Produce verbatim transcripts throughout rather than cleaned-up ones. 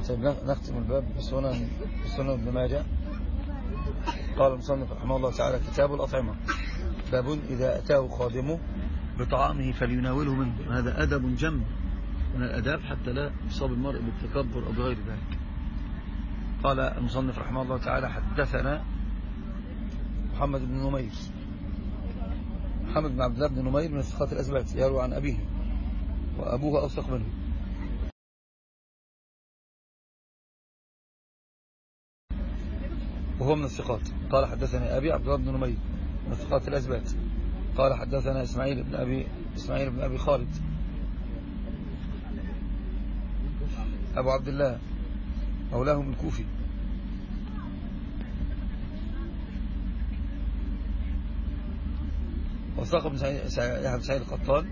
طيب نختم الباب بسنن بسنن ابن ماجه. قال المصنف رحمه الله تعالى: كتاب الأطعمة. باب إذا أتاه خادمه بطعامه فليناوله منه. هذا أدب جم من الأداب حتى لا يصاب المرء بالتكبر أو بغير ذلك. قال المصنف رحمه الله تعالى: حدثنا محمد بن نمير. محمد بن عبد الله بن نمير من الثقات الأثبات، يروي عن أبيه وأبوه أوثق منه. وهو من الثقات. قال: حدثني أبي عبد الله بن نمير من الثقات الأثبات. قال: حدثنا إسماعيل بن أبي إسماعيل بن أبي خالد أبو عبد الله مولاهم الكوفي. وثق بن سعيد القطان.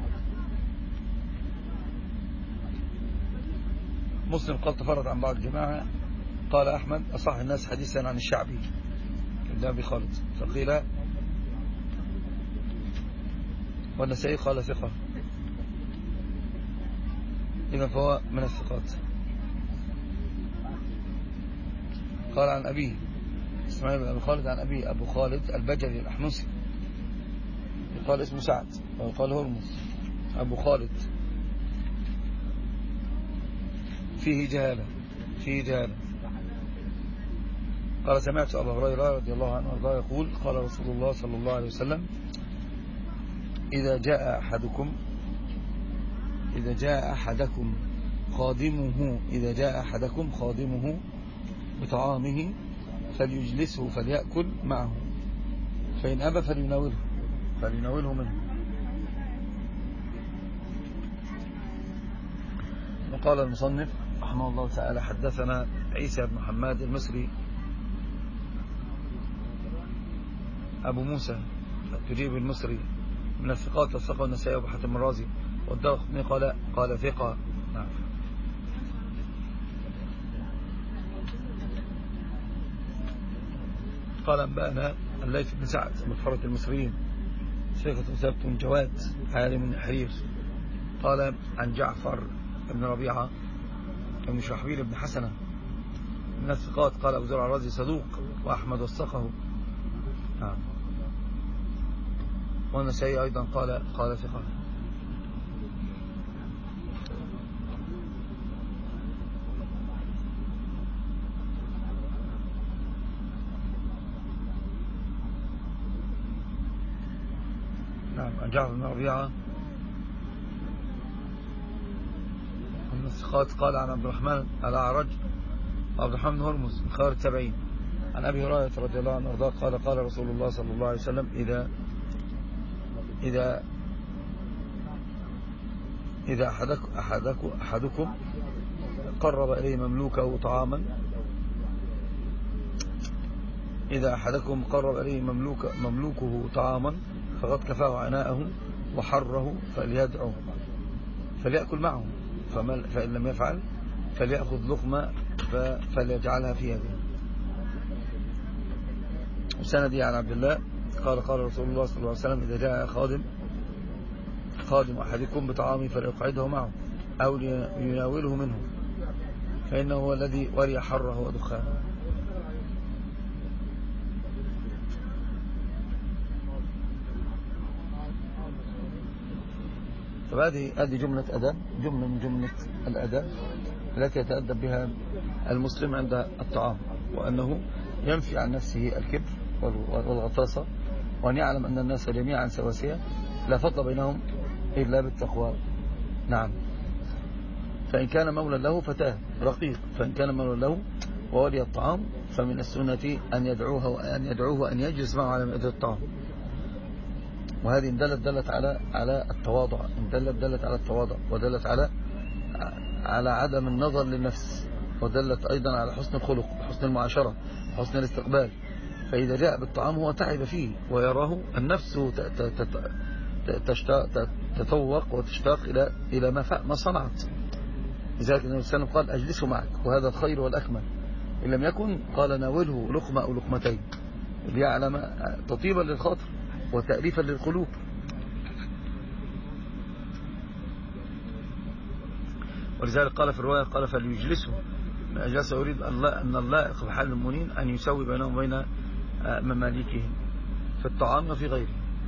مسلم قال: تفرد عن بعض الجماعة. قال أحمد: أصح الناس حديثا عن الشعبي ابن أبي خالد. فقيل والنسائي قال: ثقة. إذا فهو من الثقات. قال عن أبيه إسماعيل بن أبي خالد عن أبيه أبو خالد البجلي الأحمسي، يقال اسمه سعد ويقال هرمز. أبو خالد فيه جهالة فيه جهالة. قال: سمعت أبا هريرة رضي الله عنه وارضاه يقول: قال رسول الله صلى الله عليه وسلم: إذا جاء أحدكم إذا جاء أحدكم خادمه إذا جاء أحدكم خادمه بطعامه فليجلسه فليأكل معه، فإن أبى فليناوله فليناوله منه. وقال المصنف رحمه الله تعالى: حدثنا عيسى بن محمد المصري أبو موسى التجيب المصري من الثقات، وثقه النسائي وأبو حاتم الرازي والدارقطني قال قال ثقة. نعم. قال: أنبأنا الليث بن سعد مفخرة المصريين، ثقة ثابت جواد عالم حرير. قال: عن جعفر بن ربيعة بن شرحبيل بن حسنة من الثقات. قال أبو زرع الرازي: صدوق، وأحمد وثقه. نعم. والنسائي أيضا قال قال ثقة. نعم. عن جعفر بن ربيعة من الثقات. قال عن عبد الرحمن الأعرج عبد الرحمن بن هرمز من خيار التابعين عن أبي هريرة رضي الله عنه وارضاه قال: قال رسول الله صلى الله عليه وسلم: إذا إذا إذا أحدك أحدك أحدكم قرب إليه مملوكه طعاما إذا أحدكم قرب إليه مملوك مملوكه طعاما فقد كفاه عناءه وحره فليدعه فليأكل معه، فإن لم يفعل فليأخذ لقمة فليجعلها في يده. وسندي عن عبد الله قال: قال رسول الله صلى الله عليه وسلم: إذا جاء خادم خادم أحدكم بطعامه فليقعده معه أو ليناوله منه، فإنه هو الذي ولي حره ودخانه. فهذه هذه جملة أدب جملة من جملة الأدب التي يتأدب بها المسلم عند الطعام، وأنه ينفي عن نفسه الكبر والغطاسة، وأن يعلم أن الناس جميعا سواسية لا فضل بينهم إلا بالتقوى. نعم. فإن كان مولى له فتاه رقيق، فإن كان مولى له وولي الطعام فمن السنة أن يدعوه وأن يدعوه أن يجلس معه على مائدة الطعام. وهذه دلت دلت على على التواضع، دلت دلت على التواضع، ودلت على على عدم النظر للنفس، ودلت أيضا على حسن الخلق، حسن المعاشرة، حسن الاستقبال. فإذا جاء بالطعام هو تعب فيه ويراه النفس تتوق وتشتاق إلى إلى ما ما صنعت. لذلك النبي صلى الله عليه وسلم قال: أجلسه معك، وهذا الخير والأكمل. إن لم يكن قال: ناوله لقمة أو لقمتين ليعلم تطيبا للخاطر وتأليفا للقلوب. ولذلك قال في الرواية قال: فليجلسه جالس يريد أن اللائق بحال المؤمنين أن يسوي بينهم وبين مماليكهم في الطعام وفي غيره.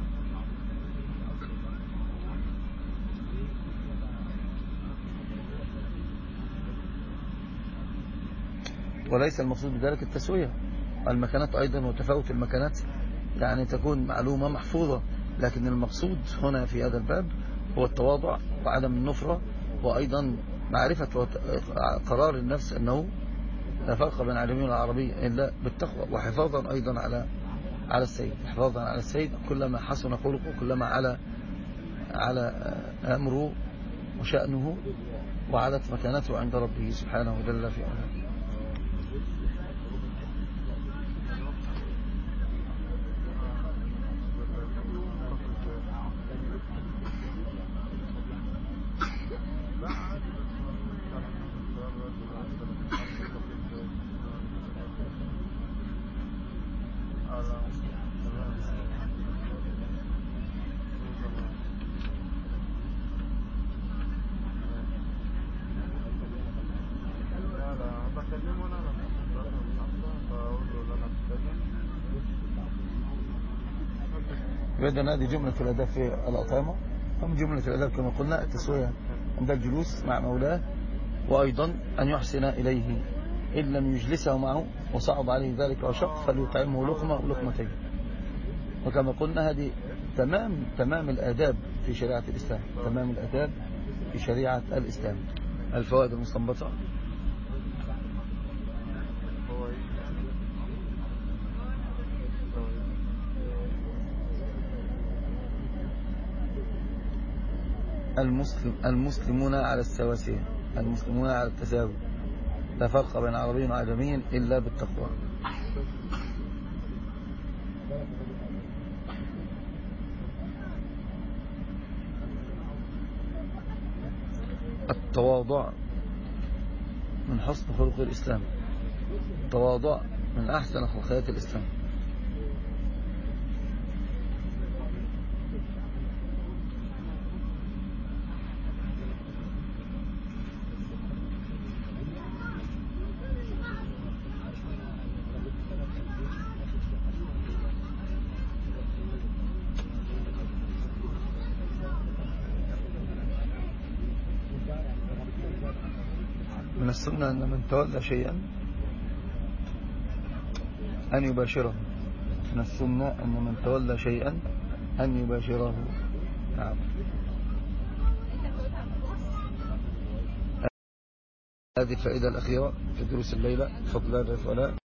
وليس المقصود بذلك التسوية. المكانات أيضا وتفاوت المكانات يعني تكون معلومة محفوظة، لكن المقصود هنا في هذا الباب هو التواضع وعدم النفرة، وأيضا معرفة قرار النفس أنه لا فرق بين العالمين والعربي إلا بالتقوى، وحفاظا أيضا على على السيد، حفاظا على السيد كلما حسن خلقه كلما على على أمره وشأنه وعلت مكانته عند ربه سبحانه وجل في علاه. إذن هذه جملة الأداء في الأطعمة. هم جملة الأداء كما قلنا التسوية عند الجلوس مع مولاه، وأيضا أن يحسن إليه إن لم يجلسه معه وصعب عليه ذلك وشق فليطعمه لقمة ولقمتين. وكما قلنا هذه تمام تمام الآداب في شريعة الإسلام، تمام الآداب في شريعة الإسلام. الفوائد المستنبطة: المسلم المسلمون على السواسية، المسلمون على التساوي، لا فرق بين عربي وعجمي إلا بالتقوى. التواضع من حسن خلق الإسلام، التواضع من أحسن خلقيات الإسلام. من السنة أن من تولى شيئا أن يباشره، من السنة أن من تولى شيئا أن يباشره. نعم. هذه الفائدة الأخيرة في دروس الليلة بفضل الله ولا